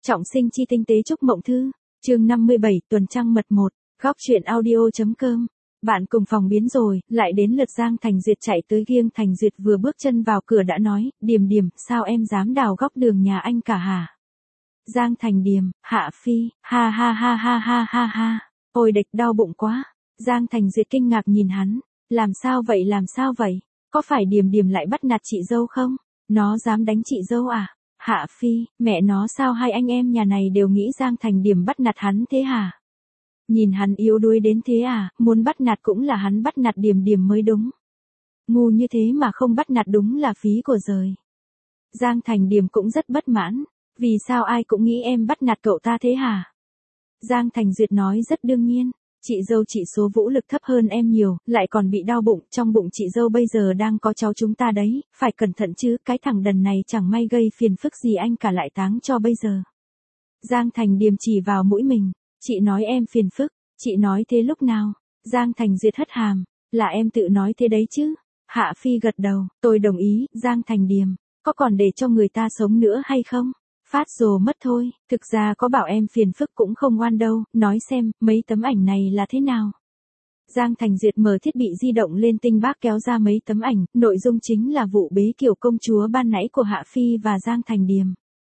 Trọng sinh chi tinh tế chúc mộng thư, chương 57, tuần trăng mật 1, góc truyện audio.com. Bạn cùng phòng biến rồi, lại đến lượt Giang Thành Duyệt chạy tới Giêng Thành Duyệt vừa bước chân vào cửa đã nói, Điềm Điềm, sao em dám đào góc đường nhà anh cả hả? Giang Thành Điềm, Hạ Phi, ha ha ha ha ha ha ha, ôi địch đau bụng quá. Giang Thành Duyệt kinh ngạc nhìn hắn, làm sao vậy, có phải Điềm Điềm lại bắt nạt chị dâu không? Nó dám đánh chị dâu à? Hạ Phi, mẹ nó sao hai anh em nhà này đều nghĩ Giang Thành Điềm bắt nạt hắn thế hả? Nhìn hắn yếu đuối đến thế à, muốn bắt nạt cũng là hắn bắt nạt Điềm Điềm mới đúng. Ngu như thế mà không bắt nạt đúng là phí của giời. Giang Thành Điềm cũng rất bất mãn, vì sao ai cũng nghĩ em bắt nạt cậu ta thế hả? Giang Thành Duyệt nói rất đương nhiên. Chị dâu chỉ số vũ lực thấp hơn em nhiều, lại còn bị đau bụng, trong bụng chị dâu bây giờ đang có cháu chúng ta đấy, phải cẩn thận chứ, cái thằng đần này chẳng may gây phiền phức gì anh cả lại táng cho bây giờ. Giang Thành Điềm chỉ vào mũi mình, chị nói em phiền phức, chị nói thế lúc nào? Giang Thành Duyệt hất hàm, là em tự nói thế đấy chứ. Hạ Phi gật đầu, tôi đồng ý, Giang Thành Điềm, có còn để cho người ta sống nữa hay không? Phát rồ mất thôi, thực ra có bảo em phiền phức cũng không ngoan đâu, nói xem, mấy tấm ảnh này là thế nào? Giang Thành Duyệt mở thiết bị di động lên tinh bác kéo ra mấy tấm ảnh, nội dung chính là vụ bế kiểu công chúa ban nãy của Hạ Phi và Giang Thành Điềm.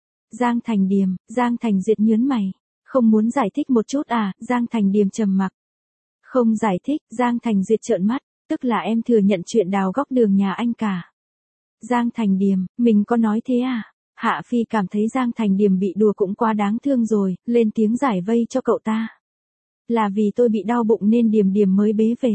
Giang Thành Duyệt nhớn mày, không muốn giải thích một chút à? Giang Thành Điềm trầm mặc. Không giải thích, Giang Thành Duyệt trợn mắt, tức là em thừa nhận chuyện đào góc đường nhà anh cả. Giang Thành Điềm, mình có nói thế à? Hạ Phi cảm thấy Giang Thành Điềm bị đùa cũng quá đáng thương rồi, lên tiếng giải vây cho cậu ta. Là vì tôi bị đau bụng nên Điềm Điềm mới bế về.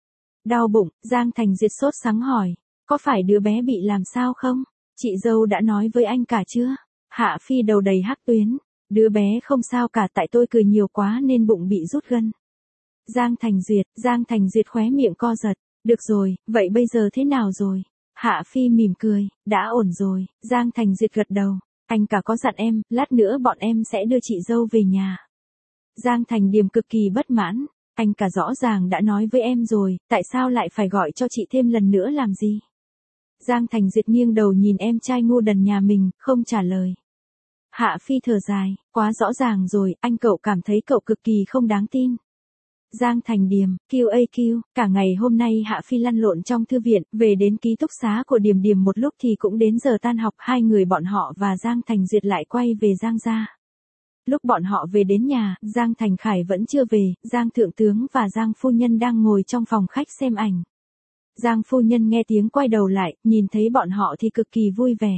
Đau bụng, Giang Thành Duyệt sốt sắng hỏi, có phải đứa bé bị làm sao không? Chị dâu đã nói với anh cả chưa? Hạ Phi đầu đầy hắc tuyến, đứa bé không sao cả, tại tôi cười nhiều quá nên bụng bị rút gân. Giang Thành Duyệt khóe miệng co giật, được rồi, vậy bây giờ thế nào rồi? Hạ Phi mỉm cười, đã ổn rồi. Giang Thành Duyệt gật đầu, anh cả có dặn em, lát nữa bọn em sẽ đưa chị dâu về nhà. Giang Thành Điềm cực kỳ bất mãn, anh cả rõ ràng đã nói với em rồi, tại sao lại phải gọi cho chị thêm lần nữa làm gì? Giang Thành Duyệt nghiêng đầu nhìn em trai ngu đần nhà mình, không trả lời. Hạ Phi thở dài, quá rõ ràng rồi, anh cậu cảm thấy cậu cực kỳ không đáng tin. Giang Thành Điềm, QAQ, cả ngày hôm nay Hạ Phi lăn lộn trong thư viện, về đến ký túc xá của Điềm Điềm một lúc thì cũng đến giờ tan học, hai người bọn họ và Giang Thành Duyệt lại quay về Giang gia. Lúc bọn họ về đến nhà, Giang Thành Khải vẫn chưa về, Giang Thượng Tướng và Giang Phu Nhân đang ngồi trong phòng khách xem ảnh. Giang Phu Nhân nghe tiếng quay đầu lại, nhìn thấy bọn họ thì cực kỳ vui vẻ.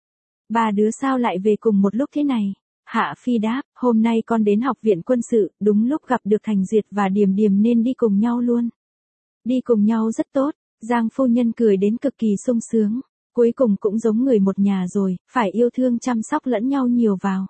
Ba đứa sao lại về cùng một lúc thế này? Hạ Phi đáp, hôm nay con đến học viện quân sự, đúng lúc gặp được Thành Duyệt và Điềm Điềm nên đi cùng nhau luôn. Đi cùng nhau rất tốt, Giang Phu Nhân cười đến cực kỳ sung sướng, cuối cùng cũng giống người một nhà rồi, phải yêu thương chăm sóc lẫn nhau nhiều vào.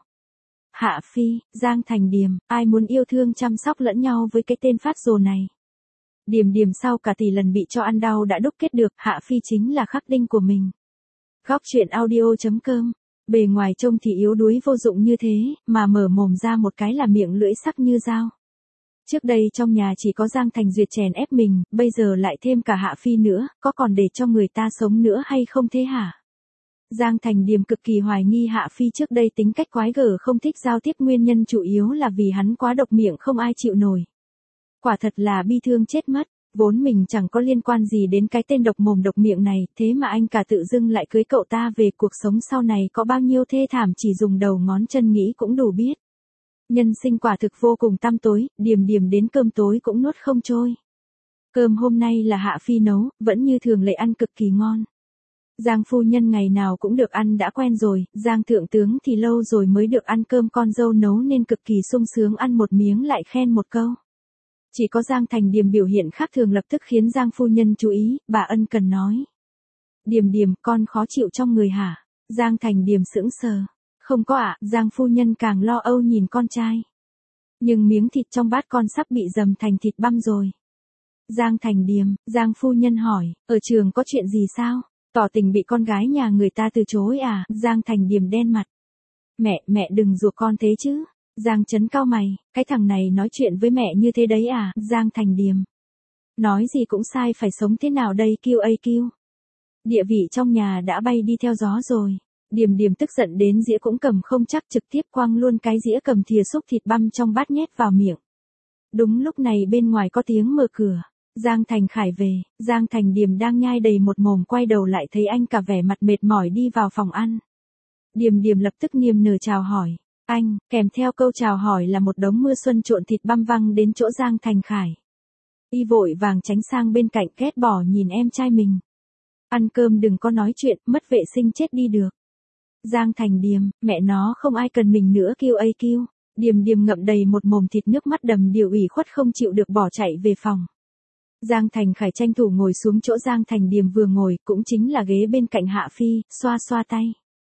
Hạ Phi, Giang Thành Điềm, ai muốn yêu thương chăm sóc lẫn nhau với cái tên phát rồ này. Điềm Điềm sau cả tỷ lần bị cho ăn đau đã đúc kết được, Hạ Phi chính là khắc tinh của mình. Góc truyện audio.com. Bề ngoài trông thì yếu đuối vô dụng như thế, mà mở mồm ra một cái là miệng lưỡi sắc như dao. Trước đây trong nhà chỉ có Giang Thành Duyệt chèn ép mình, bây giờ lại thêm cả Hạ Phi nữa, có còn để cho người ta sống nữa hay không thế hả? Giang Thành Điềm cực kỳ hoài nghi Hạ Phi trước đây tính cách quái gở không thích giao tiếp, nguyên nhân chủ yếu là vì hắn quá độc miệng không ai chịu nổi. Quả thật là bi thương chết mất. Vốn mình chẳng có liên quan gì đến cái tên độc mồm độc miệng này, thế mà anh cả tự dưng lại cưới cậu ta về, cuộc sống sau này có bao nhiêu thê thảm chỉ dùng đầu ngón chân nghĩ cũng đủ biết. Nhân sinh quả thực vô cùng tăm tối, Điềm Điềm đến cơm tối cũng nuốt không trôi. Cơm hôm nay là Hạ Phi nấu, vẫn như thường lệ ăn cực kỳ ngon. Giang Phu Nhân ngày nào cũng được ăn đã quen rồi, Giang Thượng Tướng thì lâu rồi mới được ăn cơm con dâu nấu nên cực kỳ sung sướng, ăn một miếng lại khen một câu. Chỉ có Giang Thành Điềm biểu hiện khác thường lập tức khiến Giang Phu Nhân chú ý, bà ân cần nói. Điềm Điềm, con khó chịu trong người hả? Giang Thành Điềm sững sờ. Không có ạ, Giang Phu Nhân càng lo âu nhìn con trai. Nhưng miếng thịt trong bát con sắp bị dầm thành thịt băm rồi. Giang Thành Điềm, Giang Phu Nhân hỏi, ở trường có chuyện gì sao? Tỏ tình bị con gái nhà người ta từ chối à? Giang Thành Điềm đen mặt. Mẹ đừng giục con thế chứ. Giang Chấn cau mày, cái thằng này nói chuyện với mẹ như thế đấy à? Giang Thành Điềm. Nói gì cũng sai, phải sống thế nào đây QAQ? Địa vị trong nhà đã bay đi theo gió rồi. Điềm Điềm tức giận đến dĩa cũng cầm không chắc, trực tiếp quăng luôn cái dĩa cầm thìa xúc thịt băm trong bát nhét vào miệng. Đúng lúc này bên ngoài có tiếng mở cửa. Giang Thành Khải về, Giang Thành Điềm đang nhai đầy một mồm quay đầu lại thấy anh cả vẻ mặt mệt mỏi đi vào phòng ăn. Điềm Điềm lập tức niềm nở chào hỏi. Anh, kèm theo câu chào hỏi là một đống mưa xuân trộn thịt băm văng đến chỗ Giang Thành Khải. Y vội vàng tránh sang bên cạnh ghét bỏ nhìn em trai mình. Ăn cơm đừng có nói chuyện, mất vệ sinh chết đi được. Giang Thành Điềm, mẹ nó không ai cần mình nữa kêu ấy kêu. Điềm Điềm ngậm đầy một mồm thịt nước mắt đầm đìa ủy khuất không chịu được bỏ chạy về phòng. Giang Thành Khải tranh thủ ngồi xuống chỗ Giang Thành Điềm vừa ngồi, cũng chính là ghế bên cạnh Hạ Phi, xoa xoa tay.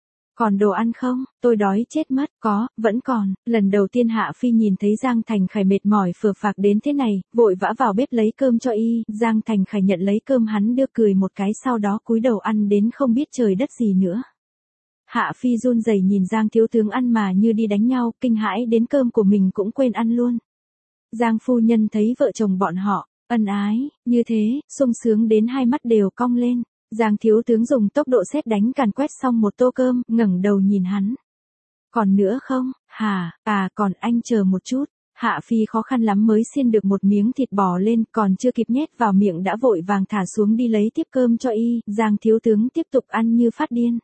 Còn đồ ăn không? Tôi đói chết mất. Có, vẫn còn. Lần đầu tiên Hạ Phi nhìn thấy Giang Thành Khải mệt mỏi phờ phạc đến thế này, vội vã vào bếp lấy cơm cho y. Giang Thành Khải nhận lấy cơm hắn đưa cười một cái, sau đó cúi đầu ăn đến không biết trời đất gì nữa. Hạ Phi run rẩy nhìn Giang thiếu tướng ăn mà như đi đánh nhau, kinh hãi đến cơm của mình cũng quên ăn luôn. Giang phu nhân thấy vợ chồng bọn họ ân ái như thế, sung sướng đến hai mắt đều cong lên. Giang thiếu tướng dùng tốc độ sét đánh càn quét xong một tô cơm, ngẩng đầu nhìn hắn. Còn nữa không? Hả? À còn anh chờ một chút. Hạ Phi khó khăn lắm mới xiên được một miếng thịt bò lên, còn chưa kịp nhét vào miệng đã vội vàng thả xuống đi lấy tiếp cơm cho y. Giang thiếu tướng tiếp tục ăn như phát điên.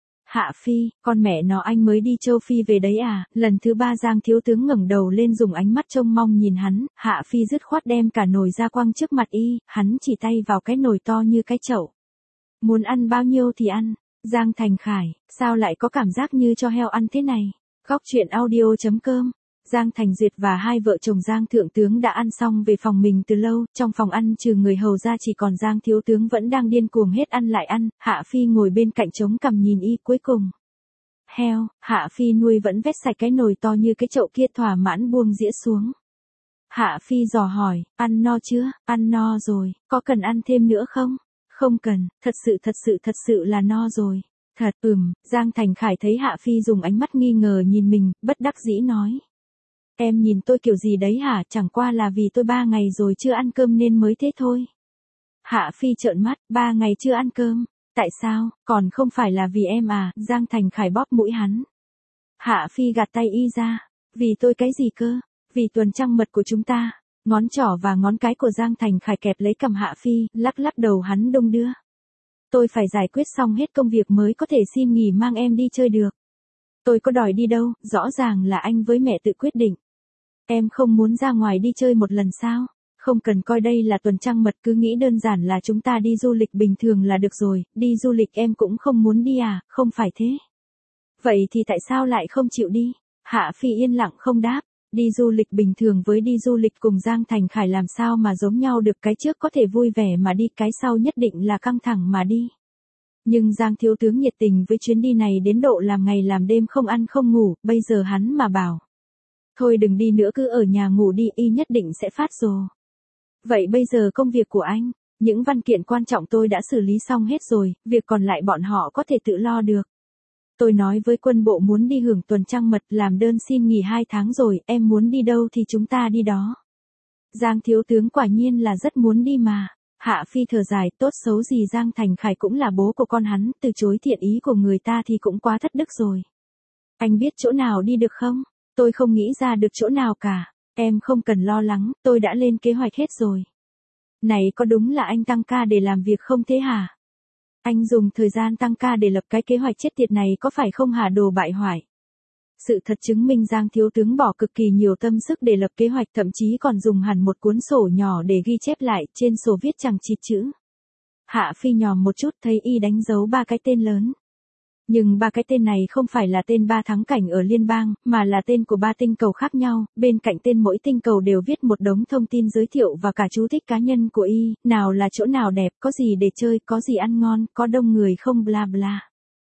Hạ Phi, con mẹ nó anh mới đi châu Phi về đấy à? Lần thứ ba Giang thiếu tướng ngẩng đầu lên dùng ánh mắt trông mong nhìn hắn. Hạ Phi dứt khoát đem cả nồi ra quăng trước mặt y, hắn chỉ tay vào cái nồi to như cái chậu. Muốn ăn bao nhiêu thì ăn. Giang Thành Khải, sao lại có cảm giác như cho heo ăn thế này? Góc truyện audio.com. Giang Thành Duyệt và hai vợ chồng Giang Thượng Tướng đã ăn xong về phòng mình từ lâu, trong phòng ăn trừ người hầu ra chỉ còn Giang Thiếu Tướng vẫn đang điên cuồng hết ăn lại ăn, Hạ Phi ngồi bên cạnh chống cằm nhìn y cuối cùng. Heo, Hạ Phi nuôi vẫn vét sạch cái nồi to như cái chậu kia thỏa mãn buông dĩa xuống. Hạ Phi dò hỏi, ăn no chưa? Ăn no rồi, có cần ăn thêm nữa không? Không cần, thật sự là no rồi. Thật, Giang Thành Khải thấy Hạ Phi dùng ánh mắt nghi ngờ nhìn mình, bất đắc dĩ nói. Em nhìn tôi kiểu gì đấy hả, chẳng qua là vì tôi 3 ngày rồi chưa ăn cơm nên mới thế thôi. Hạ Phi trợn mắt, 3 ngày chưa ăn cơm, tại sao, còn không phải là vì em à, Giang Thành Khải bóp mũi hắn. Hạ Phi gạt tay y ra, vì tôi cái gì cơ, vì tuần trăng mật của chúng ta. Ngón trỏ và ngón cái của Giang Thành Khải kẹp lấy cằm Hạ Phi, lắc đầu hắn đung đưa. Tôi phải giải quyết xong hết công việc mới có thể xin nghỉ mang em đi chơi được. Tôi có đòi đi đâu, rõ ràng là anh với mẹ tự quyết định. Em không muốn ra ngoài đi chơi một lần sao? Không cần coi đây là tuần trăng mật, cứ nghĩ đơn giản là chúng ta đi du lịch bình thường là được rồi, đi du lịch em cũng không muốn đi à, không phải thế. Vậy thì tại sao lại không chịu đi? Hạ Phi yên lặng không đáp. Đi du lịch bình thường với đi du lịch cùng Giang Thành Khải làm sao mà giống nhau được, cái trước có thể vui vẻ mà đi, cái sau nhất định là căng thẳng mà đi. Nhưng Giang thiếu tướng nhiệt tình với chuyến đi này đến độ làm ngày làm đêm không ăn không ngủ, bây giờ hắn mà bảo. Thôi đừng đi nữa cứ ở nhà ngủ đi, y nhất định sẽ phát rồ. Vậy bây giờ công việc của anh, những văn kiện quan trọng tôi đã xử lý xong hết rồi, việc còn lại bọn họ có thể tự lo được. Tôi nói với quân bộ muốn đi hưởng tuần trăng mật, làm đơn xin nghỉ 2 tháng rồi, em muốn đi đâu thì chúng ta đi đó. Giang thiếu tướng quả nhiên là rất muốn đi mà. Hạ Phi thở dài, tốt xấu gì Giang Thành Khải cũng là bố của con hắn, từ chối thiện ý của người ta thì cũng quá thất đức rồi. Anh biết chỗ nào đi được không? Tôi không nghĩ ra được chỗ nào cả. Em không cần lo lắng, tôi đã lên kế hoạch hết rồi. Này có đúng là anh tăng ca để làm việc không thế hả? Anh dùng thời gian tăng ca để lập cái kế hoạch chết tiệt này có phải không hả, đồ bại hoại? Sự thật chứng minh Giang thiếu tướng bỏ cực kỳ nhiều tâm sức để lập kế hoạch, thậm chí còn dùng hẳn một cuốn sổ nhỏ để ghi chép lại, trên sổ viết chẳng chịt chữ. Hạ Phi nhòm một chút thấy y đánh dấu 3 cái tên lớn. Nhưng 3 cái tên này không phải là tên 3 thắng cảnh ở liên bang, mà là tên của 3 tinh cầu khác nhau, bên cạnh tên mỗi tinh cầu đều viết một đống thông tin giới thiệu và cả chú thích cá nhân của y, nào là chỗ nào đẹp, có gì để chơi, có gì ăn ngon, có đông người không bla bla.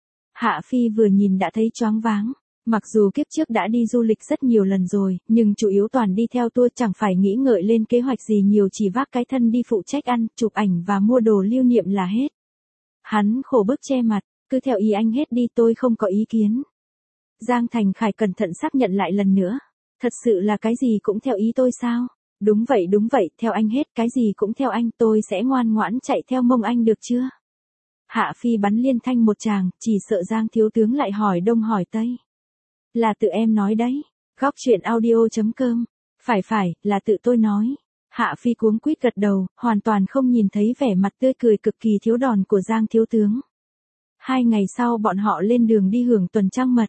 Hạ Phi vừa nhìn đã thấy choáng váng. Mặc dù kiếp trước đã đi du lịch rất nhiều lần rồi, nhưng chủ yếu toàn đi theo tour, chẳng phải nghĩ ngợi lên kế hoạch gì nhiều, chỉ vác cái thân đi phụ trách ăn, chụp ảnh và mua đồ lưu niệm là hết. Hắn khổ bức che mặt, cứ theo ý anh hết đi, tôi không có ý kiến. Giang Thành Khải cẩn thận xác nhận lại lần nữa. Thật sự là cái gì cũng theo ý tôi sao? Đúng vậy, theo anh hết, cái gì cũng theo anh, tôi sẽ ngoan ngoãn chạy theo mông anh được chưa? Hạ Phi bắn liên thanh một tràng, chỉ sợ Giang thiếu tướng lại hỏi đông hỏi tây. Là tự em nói đấy. Góc truyện audio.com. Phải, là tự tôi nói. Hạ Phi cuống quýt gật đầu, hoàn toàn không nhìn thấy vẻ mặt tươi cười cực kỳ thiếu đòn của Giang thiếu tướng. 2 ngày sau bọn họ lên đường đi hưởng tuần trăng mật.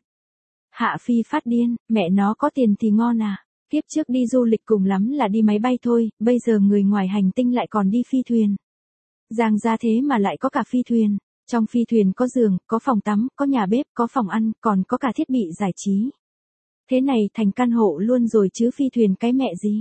Hạ Phi phát điên, mẹ nó có tiền thì ngon à. Kiếp trước đi du lịch cùng lắm là đi máy bay thôi, bây giờ người ngoài hành tinh lại còn đi phi thuyền. Giang gia thế mà lại có cả phi thuyền. Trong phi thuyền có giường, có phòng tắm, có nhà bếp, có phòng ăn, còn có cả thiết bị giải trí. Thế này thành căn hộ luôn rồi chứ phi thuyền cái mẹ gì.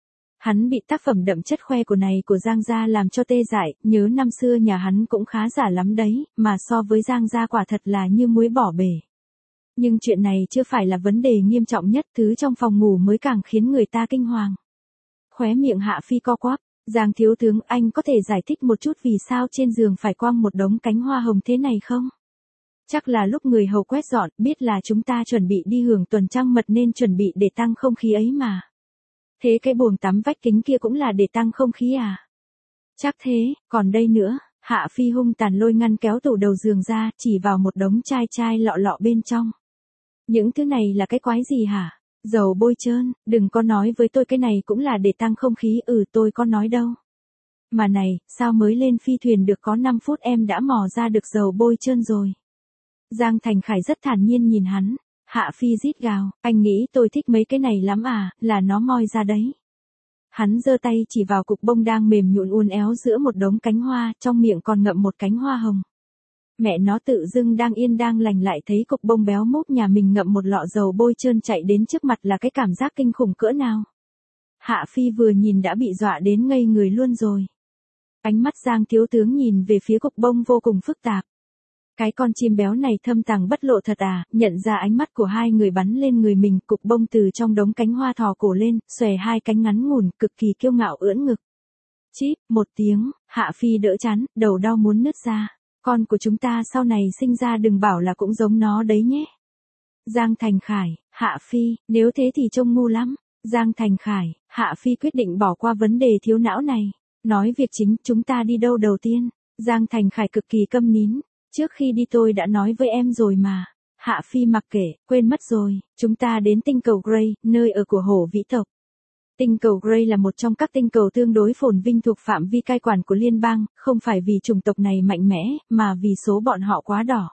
Hắn bị tác phẩm đậm chất khoe của này của Giang gia làm cho tê dại, nhớ năm xưa nhà hắn cũng khá giả lắm đấy, mà so với Giang gia quả thật là như muối bỏ bể. Nhưng chuyện này chưa phải là vấn đề nghiêm trọng nhất, thứ trong phòng ngủ mới càng khiến người ta kinh hoàng. Khóe miệng Hạ Phi co quắp, Giang thiếu tướng, anh có thể giải thích một chút vì sao trên giường phải quăng một đống cánh hoa hồng thế này không? Chắc là lúc người hầu quét dọn, biết là chúng ta chuẩn bị đi hưởng tuần trăng mật nên chuẩn bị để tăng không khí ấy mà. Thế cái buồng tắm vách kính kia cũng là để tăng không khí à? Chắc thế, còn đây nữa. Hạ Phi hung tàn lôi ngăn kéo tủ đầu giường ra, chỉ vào một đống chai lọ lọ bên trong. Những thứ này là cái quái gì hả? Dầu bôi trơn, đừng có nói với tôi cái này cũng là để tăng không khí, tôi có nói đâu. Mà này, sao mới lên phi thuyền được có 5 phút em đã mò ra được dầu bôi trơn rồi. Giang Thành Khải rất thản nhiên nhìn hắn. Hạ Phi rít gào, anh nghĩ tôi thích mấy cái này lắm à, là nó moi ra đấy. Hắn giơ tay chỉ vào cục bông đang mềm nhũn uốn éo giữa một đống cánh hoa, trong miệng còn ngậm một cánh hoa hồng. Mẹ nó tự dưng đang yên đang lành lại thấy cục bông béo múp nhà mình ngậm một lọ dầu bôi trơn chạy đến trước mặt là cái cảm giác kinh khủng cỡ nào. Hạ Phi vừa nhìn đã bị dọa đến ngây người luôn rồi. Ánh mắt Giang thiếu tướng nhìn về phía cục bông vô cùng phức tạp. Cái con chim béo này thâm tàng bất lộ thật à, nhận ra ánh mắt của hai người bắn lên người mình, cục bông từ trong đống cánh hoa thò cổ lên, xòe hai cánh ngắn ngủn, cực kỳ kiêu ngạo ưỡn ngực. Chíp, một tiếng, Hạ Phi đỡ chán, đầu đau muốn nứt ra. Con của chúng ta sau này sinh ra đừng bảo là cũng giống nó đấy nhé. Giang Thành Khải, Hạ Phi, nếu thế thì trông ngu lắm. Giang Thành Khải, Hạ Phi quyết định bỏ qua vấn đề thiếu não này. Nói việc chính, chúng ta đi đâu đầu tiên? Giang Thành Khải cực kỳ câm nín. Trước khi đi tôi đã nói với em rồi mà. Hạ Phi mặc kệ, quên mất rồi, chúng ta đến tinh cầu Grey, nơi ở của hổ vĩ tộc. Tinh cầu Grey là một trong các tinh cầu tương đối phồn vinh thuộc phạm vi cai quản của liên bang, không phải vì chủng tộc này mạnh mẽ, mà vì số bọn họ quá đỏ.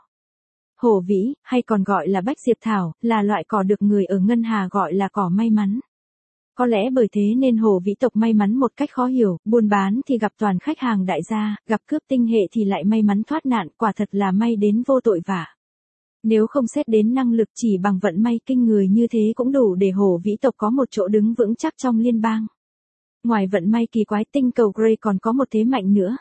Hổ vĩ, hay còn gọi là bách diệp thảo, là loại cỏ được người ở Ngân Hà gọi là cỏ may mắn. Có lẽ bởi thế nên hổ vĩ tộc may mắn một cách khó hiểu, buôn bán thì gặp toàn khách hàng đại gia, gặp cướp tinh hệ thì lại may mắn thoát nạn, quả thật là may đến vô tội vạ. Nếu không xét đến năng lực chỉ bằng vận may kinh người như thế cũng đủ để hổ vĩ tộc có một chỗ đứng vững chắc trong liên bang. Ngoài vận may kỳ quái, tinh cầu Grey còn có một thế mạnh nữa.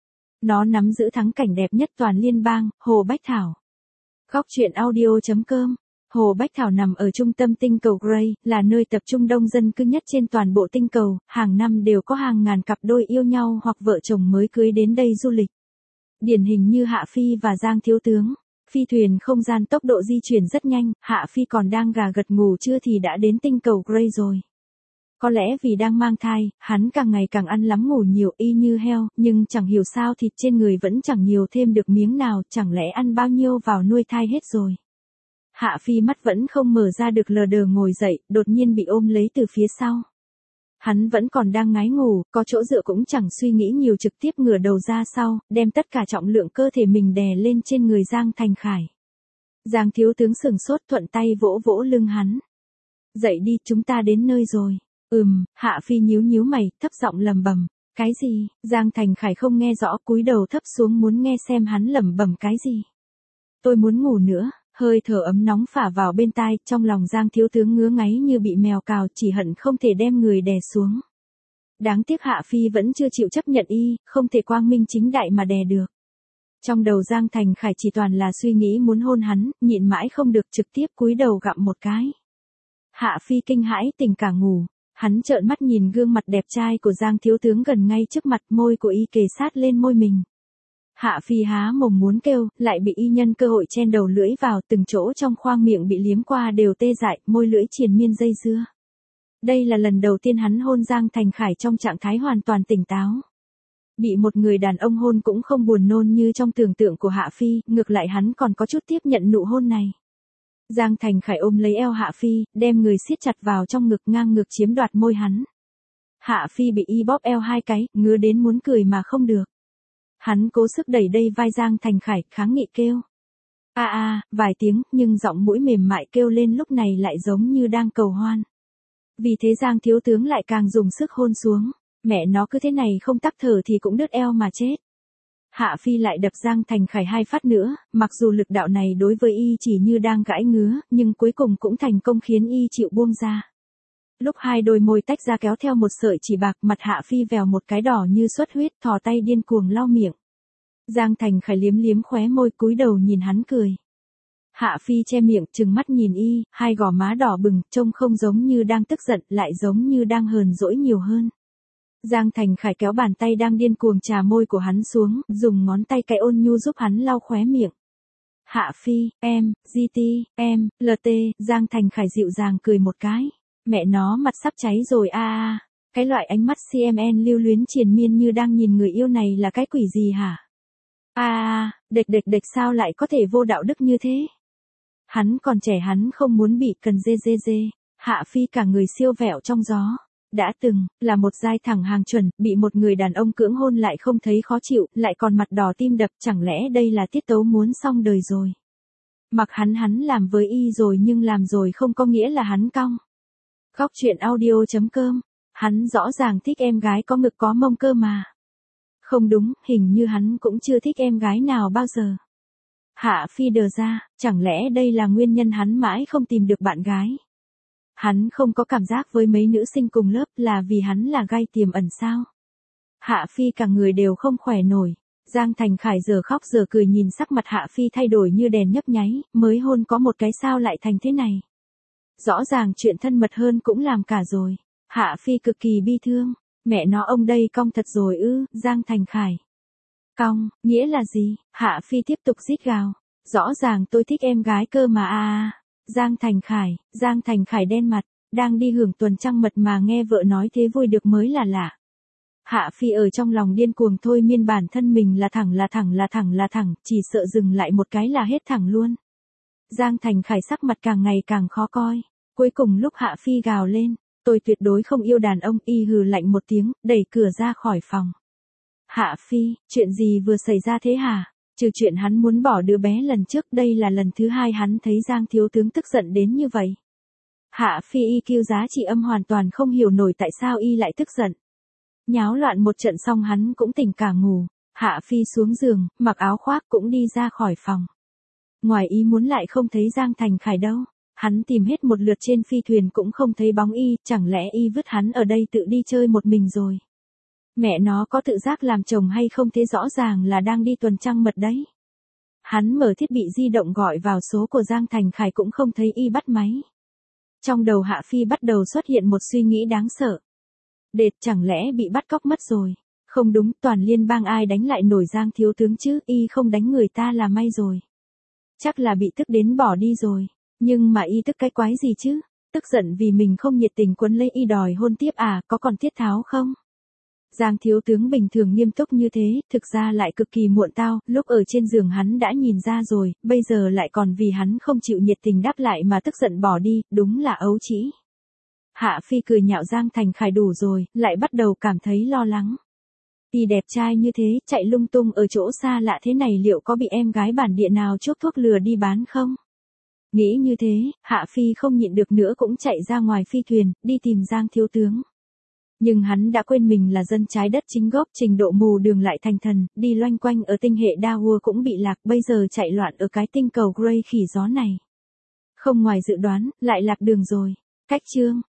Nó nắm giữ thắng cảnh đẹp nhất toàn liên bang, Hồ Bách Thảo. Góc truyện audio.com. Hồ Bách Thảo nằm ở trung tâm tinh cầu Grey, là nơi tập trung đông dân cư nhất trên toàn bộ tinh cầu, hàng năm đều có hàng ngàn cặp đôi yêu nhau hoặc vợ chồng mới cưới đến đây du lịch. Điển hình như Hạ Phi và Giang thiếu tướng. Phi thuyền không gian tốc độ di chuyển rất nhanh, Hạ Phi còn đang gà gật ngủ trưa thì đã đến tinh cầu Grey rồi. Có lẽ vì đang mang thai, hắn càng ngày càng ăn lắm ngủ nhiều y như heo, nhưng chẳng hiểu sao thịt trên người vẫn chẳng nhiều thêm được miếng nào, chẳng lẽ ăn bao nhiêu vào nuôi thai hết rồi. Hạ Phi mắt vẫn không mở ra được lờ đờ ngồi dậy, đột nhiên bị ôm lấy từ phía sau. Hắn vẫn còn đang ngái ngủ, có chỗ dựa cũng chẳng suy nghĩ nhiều trực tiếp ngửa đầu ra sau, đem tất cả trọng lượng cơ thể mình đè lên trên người Giang Thành Khải. Giang thiếu tướng sừng sốt thuận tay vỗ vỗ lưng hắn. Dậy đi, chúng ta đến nơi rồi. Hạ Phi nhíu mày, thấp giọng lầm bầm. Cái gì? Giang Thành Khải không nghe rõ, cúi đầu thấp xuống muốn nghe xem hắn lẩm bẩm cái gì. Tôi muốn ngủ nữa. Hơi thở ấm nóng phả vào bên tai, trong lòng Giang thiếu tướng ngứa ngáy như bị mèo cào, chỉ hận không thể đem người đè xuống. Đáng tiếc Hạ Phi vẫn chưa chịu chấp nhận không thể quang minh chính đại mà đè được. Trong đầu Giang Thành Khải chỉ toàn là suy nghĩ muốn hôn hắn, nhịn mãi không được trực tiếp cúi đầu gặm một cái. Hạ Phi kinh hãi tỉnh cả ngủ, hắn trợn mắt nhìn gương mặt đẹp trai của Giang thiếu tướng gần ngay trước mặt, môi của kề sát lên môi mình. Hạ Phi há mồm muốn kêu, lại bị nhân cơ hội chen đầu lưỡi vào, từng chỗ trong khoang miệng bị liếm qua đều tê dại, môi lưỡi triền miên dây dưa. Đây là lần đầu tiên hắn hôn Giang Thành Khải trong trạng thái hoàn toàn tỉnh táo. Bị một người đàn ông hôn cũng không buồn nôn như trong tưởng tượng của Hạ Phi, ngược lại hắn còn có chút tiếp nhận nụ hôn này. Giang Thành Khải ôm lấy eo Hạ Phi, đem người siết chặt vào trong ngực ngang ngược chiếm đoạt môi hắn. Hạ Phi bị y bóp eo hai cái, ngứa đến muốn cười mà không được. Hắn cố sức đẩy đây vai Giang Thành Khải, kháng nghị kêu. Vài tiếng, nhưng giọng mũi mềm mại kêu lên lúc này lại giống như đang cầu hoan. Vì thế Giang thiếu tướng lại càng dùng sức hôn xuống. Mẹ nó cứ thế này không tắc thở thì cũng đứt eo mà chết. Hạ Phi lại đập Giang Thành Khải 2 phát nữa, mặc dù lực đạo này đối với y chỉ như đang gãi ngứa, nhưng cuối cùng cũng thành công khiến y chịu buông ra. Lúc hai đôi môi tách ra kéo theo một sợi chỉ bạc, mặt Hạ Phi vèo một cái đỏ như xuất huyết, thò tay điên cuồng lau miệng. Giang Thành Khải liếm liếm khóe môi, cúi đầu nhìn hắn cười. Hạ Phi che miệng, trừng mắt nhìn y, hai gò má đỏ bừng, trông không giống như đang tức giận, lại giống như đang hờn dỗi nhiều hơn. Giang Thành Khải kéo bàn tay đang điên cuồng chà môi của hắn xuống, dùng ngón tay cái ôn nhu giúp hắn lau khóe miệng. Hạ Phi, em, GT, em, LT, Giang Thành Khải dịu dàng cười một cái. Mẹ nó mặt sắp cháy rồi Cái loại ánh mắt CMN lưu luyến triền miên như đang nhìn người yêu này là cái quỷ gì hả? Đệch sao lại có thể vô đạo đức như thế? Hắn còn trẻ, hắn không muốn bị cần dê. Hạ Phi cả người siêu vẹo trong gió. Đã từng, là một giai thẳng hàng chuẩn, bị một người đàn ông cưỡng hôn lại không thấy khó chịu, lại còn mặt đỏ tim đập, chẳng lẽ đây là tiết tấu muốn xong đời rồi. Mặc hắn làm với y rồi nhưng làm rồi không có nghĩa là hắn cong. Góc truyện audio.com, hắn rõ ràng thích em gái có ngực có mông cơ mà. Không đúng, hình như hắn cũng chưa thích em gái nào bao giờ. Hạ Phi đờ ra, chẳng lẽ đây là nguyên nhân hắn mãi không tìm được bạn gái. Hắn không có cảm giác với mấy nữ sinh cùng lớp là vì hắn là gai tiềm ẩn sao? Hạ Phi cả người đều không khỏe nổi. Giang Thành Khải giờ khóc giờ cười nhìn sắc mặt Hạ Phi thay đổi như đèn nhấp nháy, mới hôn có một cái sao lại thành thế này. Rõ ràng chuyện thân mật hơn cũng làm cả rồi. Hạ Phi cực kỳ bi thương. Mẹ nó ông đây cong thật rồi ư, Giang Thành Khải. Cong, nghĩa là gì? Hạ Phi tiếp tục rít gào. Rõ ràng tôi thích em gái cơ mà Giang Thành Khải đen mặt, đang đi hưởng tuần trăng mật mà nghe vợ nói thế vui được mới là lạ. Hạ Phi ở trong lòng điên cuồng thôi miên bản thân mình là thẳng, chỉ sợ dừng lại một cái là hết thẳng luôn. Giang Thành Khải sắc mặt càng ngày càng khó coi. Cuối cùng lúc Hạ Phi gào lên, tôi tuyệt đối không yêu đàn ông, y hừ lạnh một tiếng, đẩy cửa ra khỏi phòng. Hạ Phi, chuyện gì vừa xảy ra thế hả? Trừ chuyện hắn muốn bỏ đứa bé lần trước, đây là lần thứ hai hắn thấy Giang thiếu tướng tức giận đến như vậy. Hạ Phi EQ giá trị âm hoàn toàn không hiểu nổi tại sao y lại tức giận. Nháo loạn một trận xong hắn cũng tỉnh cả ngủ. Hạ Phi xuống giường, mặc áo khoác cũng đi ra khỏi phòng. Ngoài ý muốn lại không thấy Giang Thành Khải đâu. Hắn tìm hết một lượt trên phi thuyền cũng không thấy bóng y, chẳng lẽ y vứt hắn ở đây tự đi chơi một mình rồi. Mẹ nó có tự giác làm chồng hay không thế rõ ràng là đang đi tuần trăng mật đấy. Hắn mở thiết bị di động gọi vào số của Giang Thành Khải cũng không thấy y bắt máy. Trong đầu Hạ Phi bắt đầu xuất hiện một suy nghĩ đáng sợ. Đệt, chẳng lẽ bị bắt cóc mất rồi. Không đúng, toàn liên bang ai đánh lại nổi Giang thiếu tướng chứ, y không đánh người ta là may rồi. Chắc là bị tức đến bỏ đi rồi. Nhưng mà y tức cái quái gì chứ? Tức giận vì mình không nhiệt tình quấn lấy y đòi hôn tiếp có còn thiết tháo không? Giang thiếu tướng bình thường nghiêm túc như thế, thực ra lại cực kỳ muộn tao, lúc ở trên giường hắn đã nhìn ra rồi, bây giờ lại còn vì hắn không chịu nhiệt tình đáp lại mà tức giận bỏ đi, đúng là ấu trĩ. Hạ Phi cười nhạo Giang Thành Khải đủ rồi, lại bắt đầu cảm thấy lo lắng. Y đẹp trai như thế, chạy lung tung ở chỗ xa lạ thế này liệu có bị em gái bản địa nào chuốc thuốc lừa đi bán không? Nghĩ như thế, Hạ Phi không nhịn được nữa cũng chạy ra ngoài phi thuyền, đi tìm Giang thiếu tướng. Nhưng hắn đã quên mình là dân trái đất chính gốc, trình độ mù đường lại thành thần, đi loanh quanh ở tinh hệ Dawa cũng bị lạc, bây giờ chạy loạn ở cái tinh cầu Grey khỉ gió này. Không ngoài dự đoán, lại lạc đường rồi. Cách chương